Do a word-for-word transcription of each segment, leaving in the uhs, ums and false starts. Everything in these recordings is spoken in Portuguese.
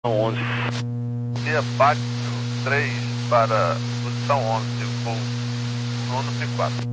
onze. Via Pátio três para posição onze, voo nono cinco quatro.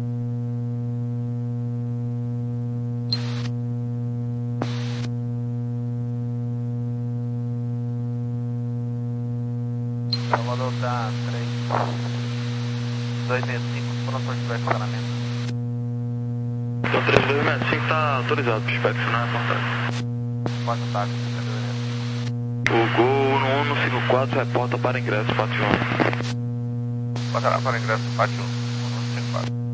Salvador tá três dois seis cinco, pronto para inspecionamento. Então três dois seis cinco tá autorizado para inspecionar a portagem. Quatro táxi, O Gol no cento e cinquenta e quatro reporta para ingresso Pátio um. Passará para ingresso Pátio um, nono cinco quatro.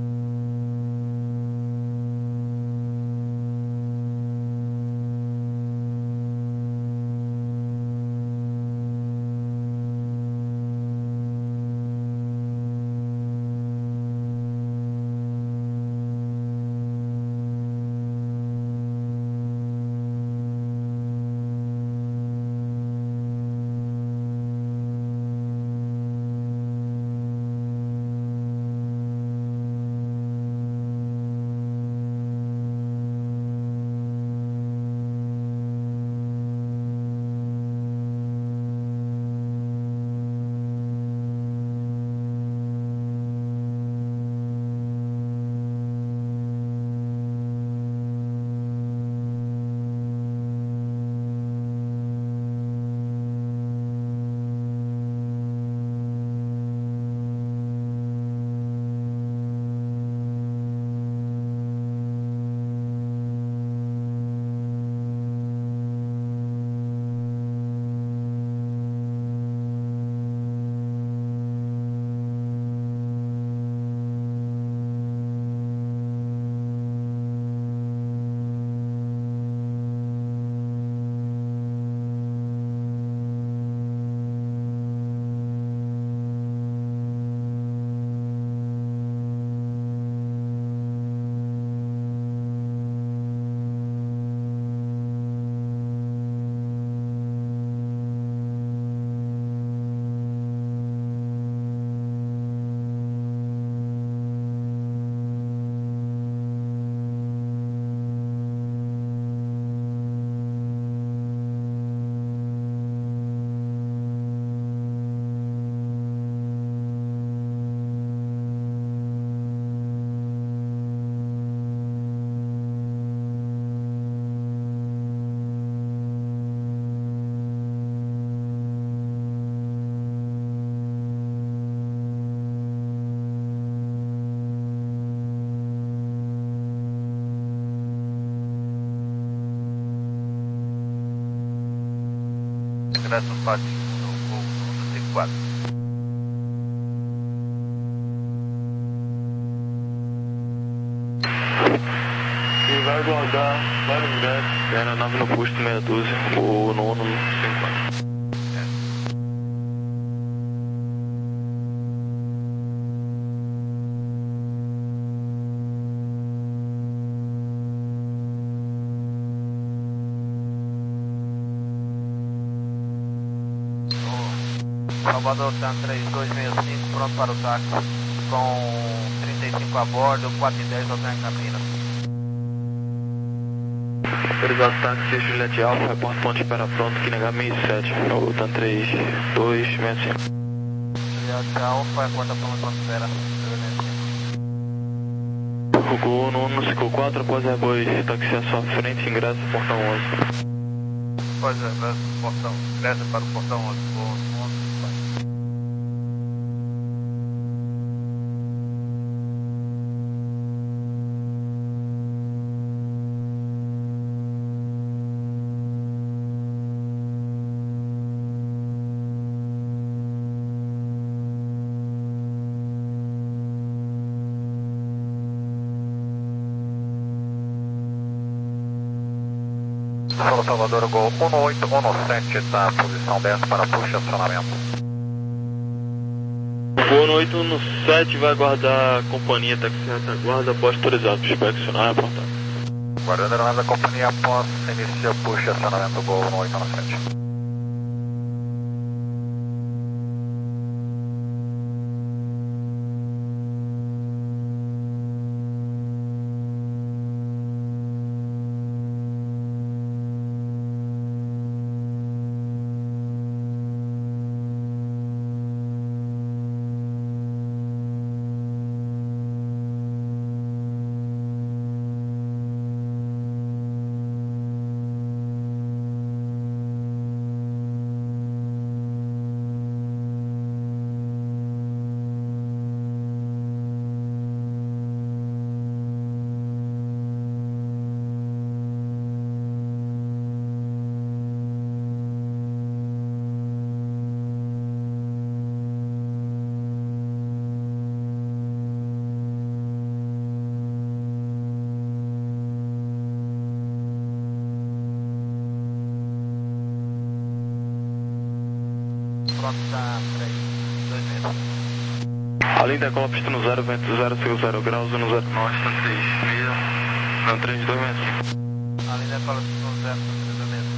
Ingresso Pátio um, voo nono cinco quatro. E vai guardar vários ingressos, aeronave no posto meia dúzia, o nono cinco quatro. Salvador tá três dois seis cinco, pronto para o táxi, com trinta e cinco a bordo, quatro e dez Hotel em Campinas. Autorizado táxi Juliette Alfa, reporta ponto de espera pronto, Q N H seis sete, o TAN três dois seis cinco. Juliette Alfa, quarta pronto para espera. O Gol no cinco quatro, após a boi, táxi à sua frente, ingresso portão onze. Após a ingresso portão, ingresso para o portão onze, voo nono cinco quatro. Solo Salvador, Gol um oito um sete, está posição dez para push acionamento. O Gol no oito um sete vai aguardar a companhia táxi retaguarda após autorizado para inspecionar a porta. Guardando a aeronave da companhia após inicia push acionamento Gol um oito um sete. pronto para três dois meses. A linha decola pista no zero, vento zero, cinco zero graus, no zero nove, está três meia, não, três dois meses. A linha decola pista no zero, três dois meses.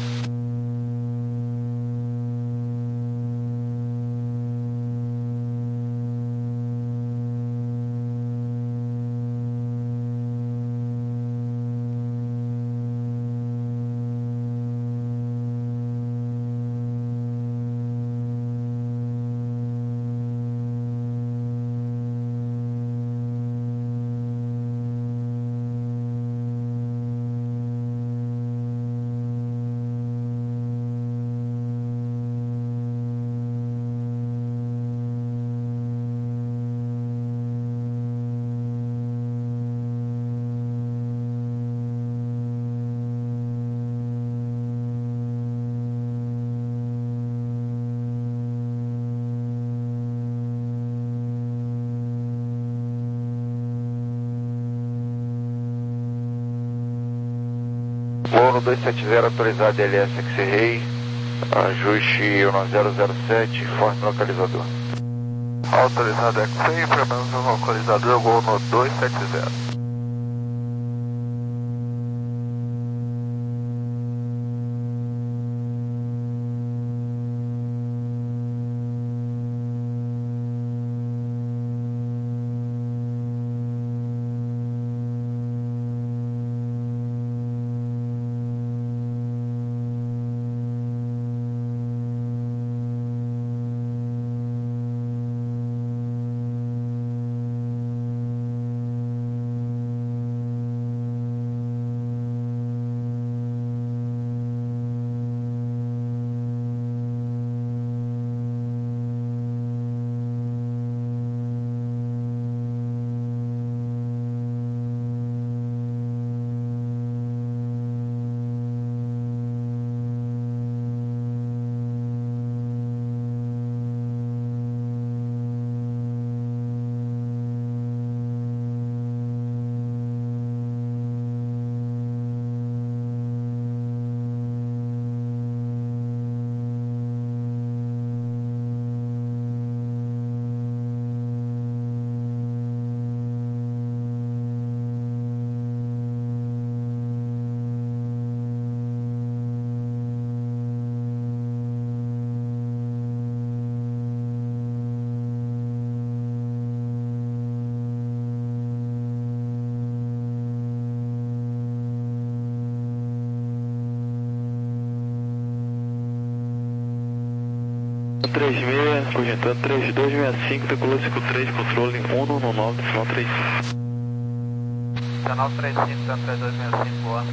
Voo no dois sete zero autorizado L S X-Ray, ajuste no zero zero sete, forte no localizador. Autorizado X-Ray, informando no localizador, voo no dois sete zero. três meia, projetando três dois seis cinco, decolou cinco três, controle um no nove, decimal três cinco. Canal três cinco, três dois seis cinco, boa.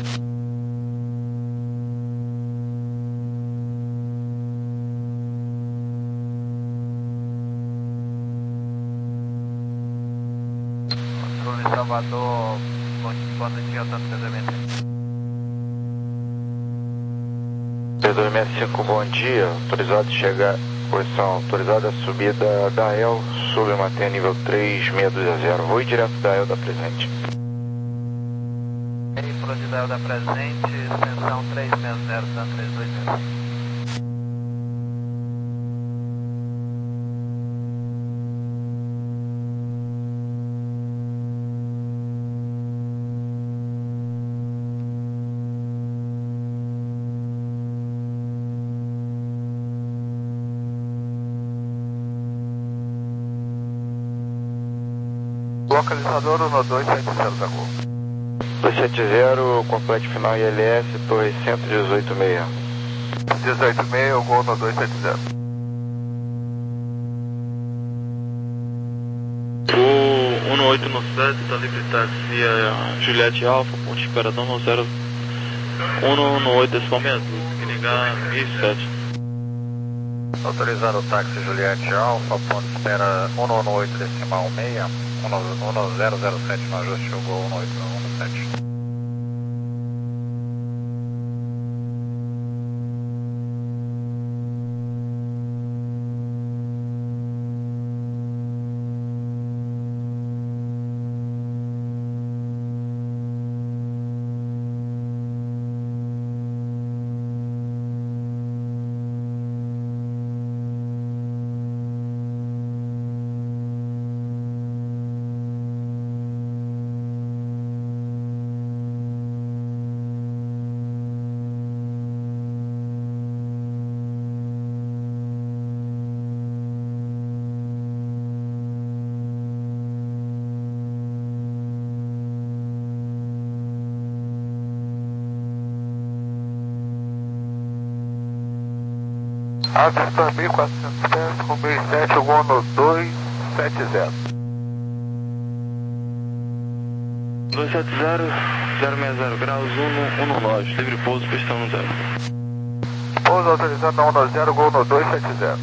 Controle Salvador, bom dia, tanto treinamento. três dois seis cinco, bom dia, autorizado chegar, posição autorizada, subida da E L, sub manter nível três seis dois zero, vou ir direto da E L da presente. Veículo de da E L da presente, extensão três seis zero, tanto três dois seis cinco. Localizador no dois sete zero da Gol. dois sete zero, complete final I L S, torre cento e dezoito meia. dezoito meia, o Gol no dois sete zero. O um oito no sete, está livre taxi, Juliette Alfa, ponte Esperadão no zero um no oito decimal meia, ligar mil e sete. Autorizado o táxi Juliette Alfa, ponte espera um no oito decimal meia. um no zero zero sete no ajuste, o Gol um no oito no sete. Alves dois mil e quatrocentos pés, com mil e sete, voo no dois sete zero. dois sete zero, zero seis zero graus, um no nove, livre pouso, pistão no zero. Pouso autorizado na um no zero, gol no dois sete zero.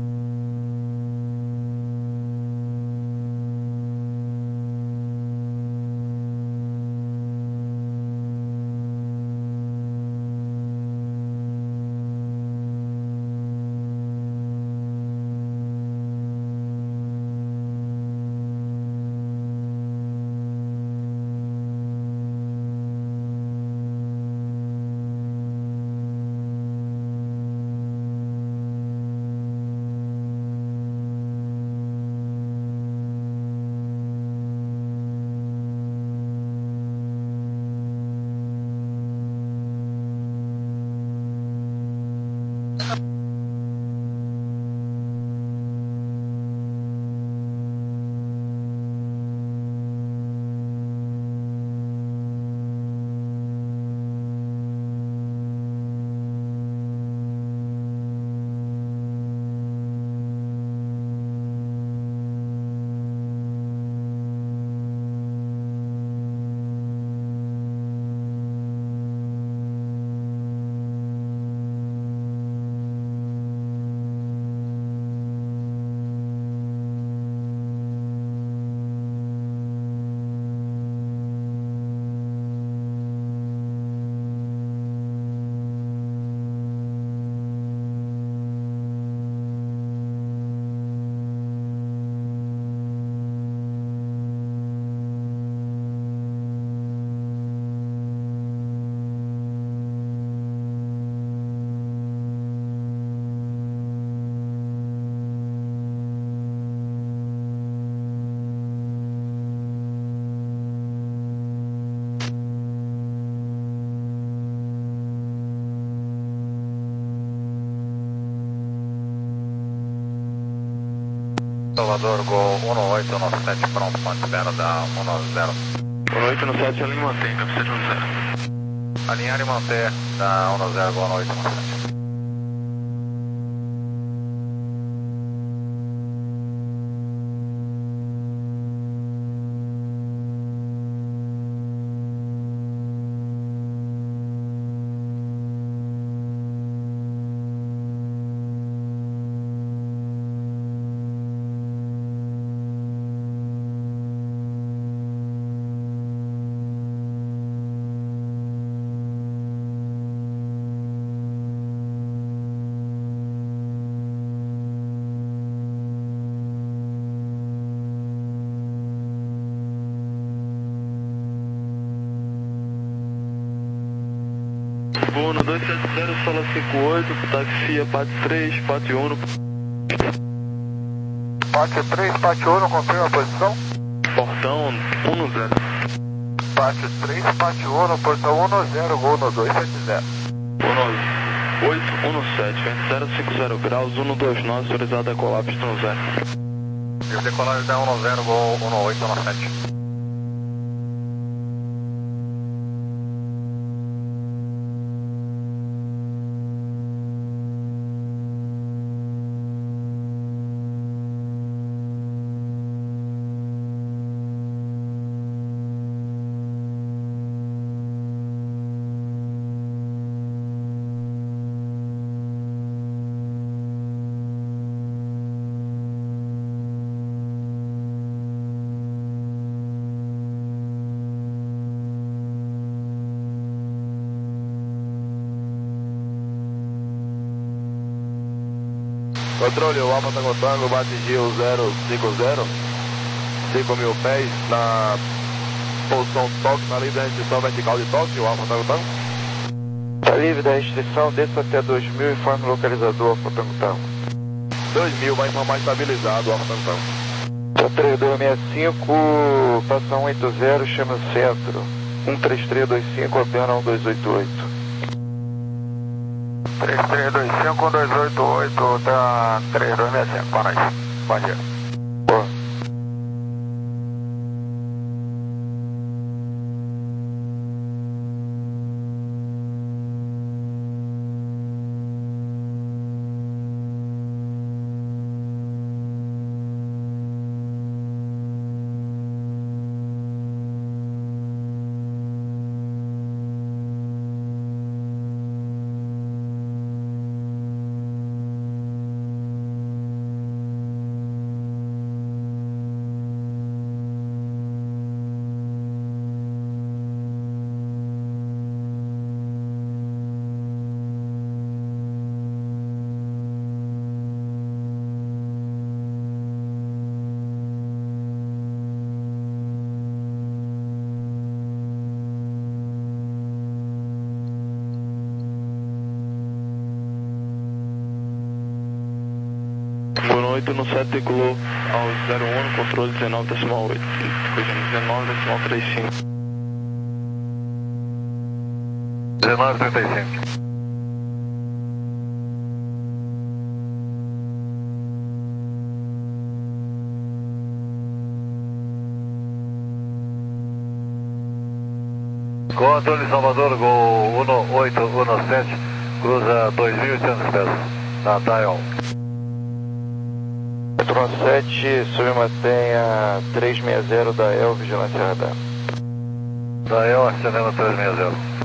Salvador, Gol um oito um sete, pronto, ponto espera da um zero. um oito um sete, alinha e mantém, cabeceira no zero. Alinhar e manter da um zero, Gol um oito um sete. Voo no dois sete zero, sala cinquenta e oito, taxia P A T três, P A T um. P A T três, P A T um, confirma a posição? Portão um no zero. P A T três, P A T um, portão um no zero, gol no dois sete zero. um oito um sete, vento zero cinco zero graus, um no dois nove, autorizado a decolar, pistão no zero. E o decolagem da um zero, Gol um oito um sete. Controle, o Alfa Tango Tango vai atingir o zero cinco zero, cinco mil pés na posição toque, na livre da restrição vertical de toque, o Alfa Tango Tango. Está livre da restrição, desça até dois mil e informe o localizador, Alfa Tango Tango. dois mil, vai informar estabilizado, Alfa Tango Tango. três dois seis cinco, passa um oito zero, chama o centro. um três três dois cinco, opera um dois oito oito. três três dois cinco, um dois oito oito, tá três dois seis cinco, para nós. Bom dia. Boa. oito no sete, decolou ao zero um no controle dezenove decimal oito, corrigindo dezenove decimal trinta e cinco. dezenove trinta e cinco. Controle Salvador, Gol um oito um sete, cruza dois mil e oitocentos pés, na dial. Petron sete, submantenha trezentos e sessenta da E L, vigilância radar. Da E L, ascendendo trezentos e sessenta.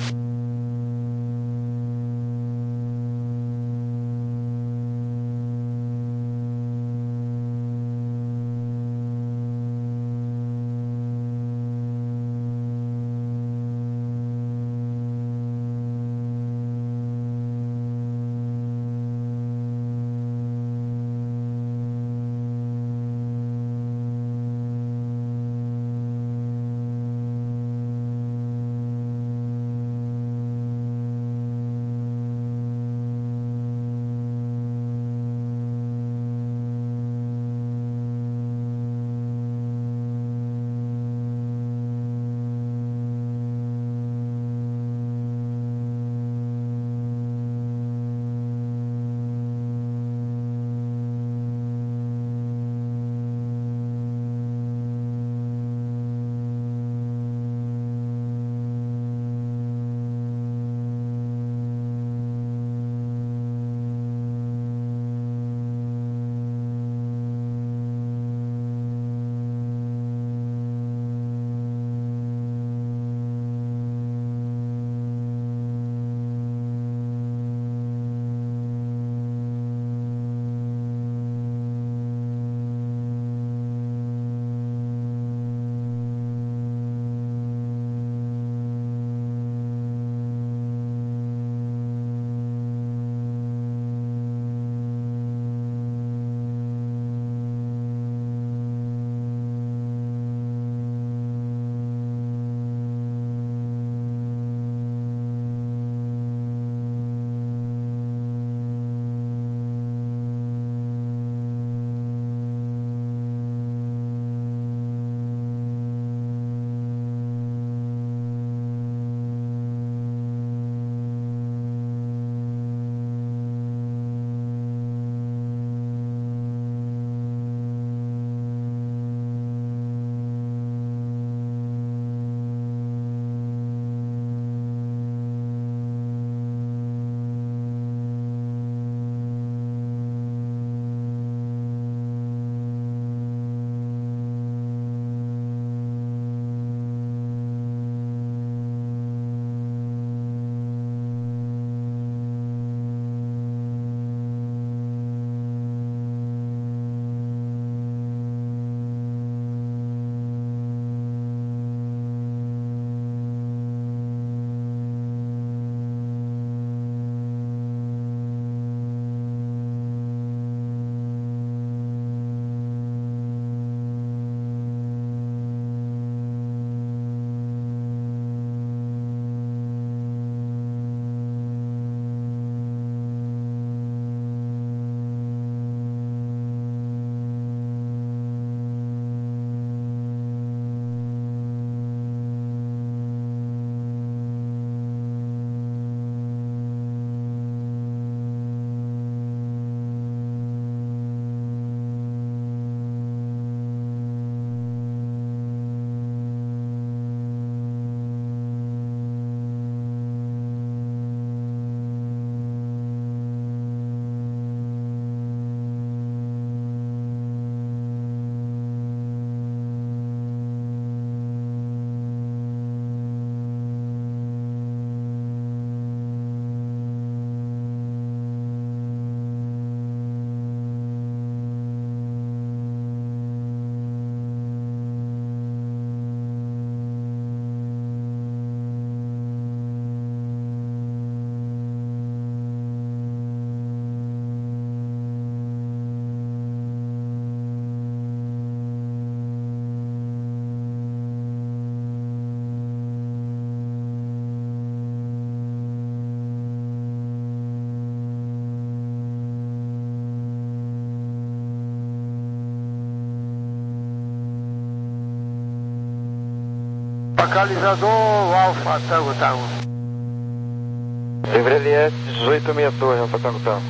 Localizador Alfa Tango Tango. Livre L S dezoito sessenta e dois, Alfa Tango Tango.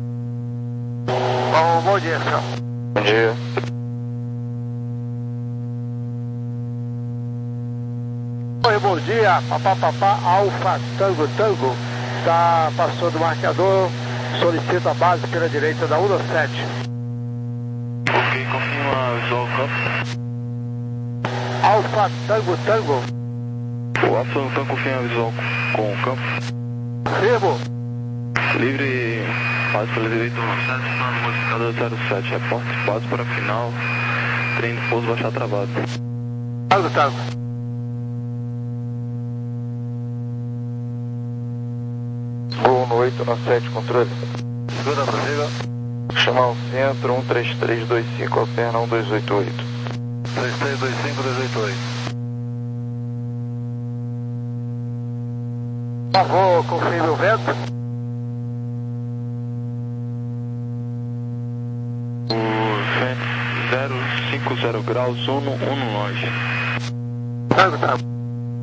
Bom, bom dia, senhor. Bom dia. Oi, bom dia, papá, papá, Alfa Tango Tango. Tá, passou do marcador, solicita a base pela direita da cento e sete. Ok, confirma visual campo. Alfa Tango Tango. O Alfa Tango Tango confirma visual com o campo. Firmo. Livre, base pela direita cento e sete, plano modificador zero sete, reporte base para final, trem de pouso baixar travado. Tango Tango. Voo no oito nove sete, controle. Segunda prossiga. Chamar o centro, um três três dois cinco, alterna um dois oito oito. três três dois cinco dois oito oito. Por favor, confirme o vento. O vento zero cinco zero graus, um um longe. Tango Tango.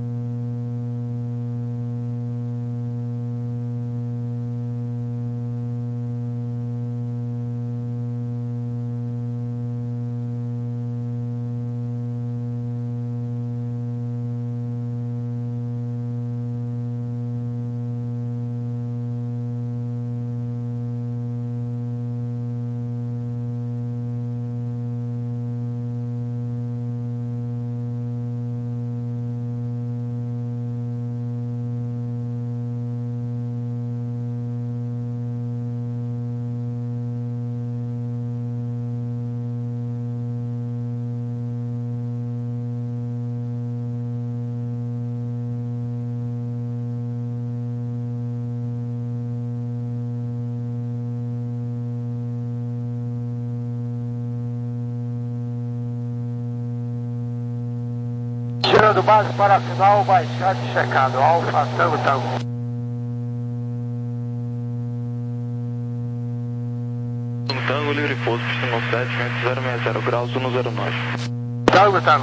Tirando base para a final, baixado e checado. Alfa Tango Tango. Tango Tango, livre pouso, pistão sete, vento zero seis zero graus, um zero nove. Tango Tango.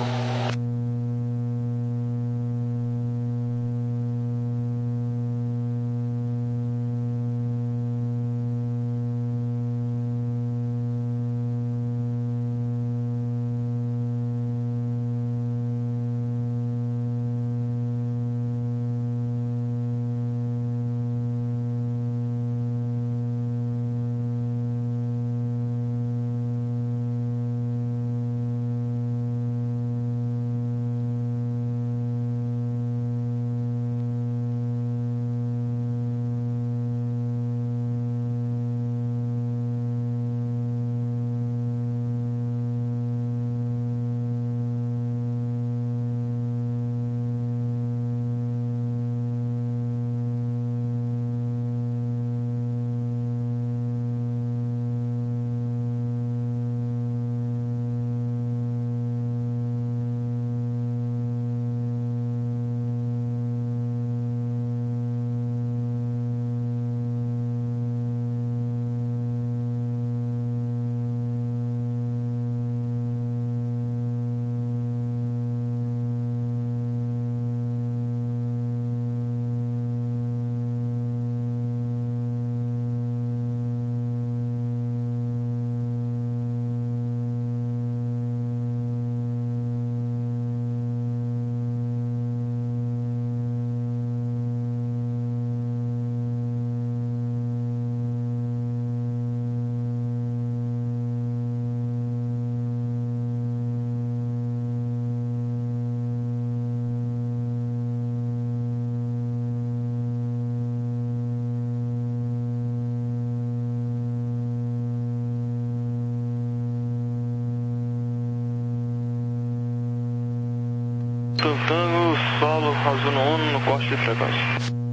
Tango, solo, Razuno um no corte de frequência.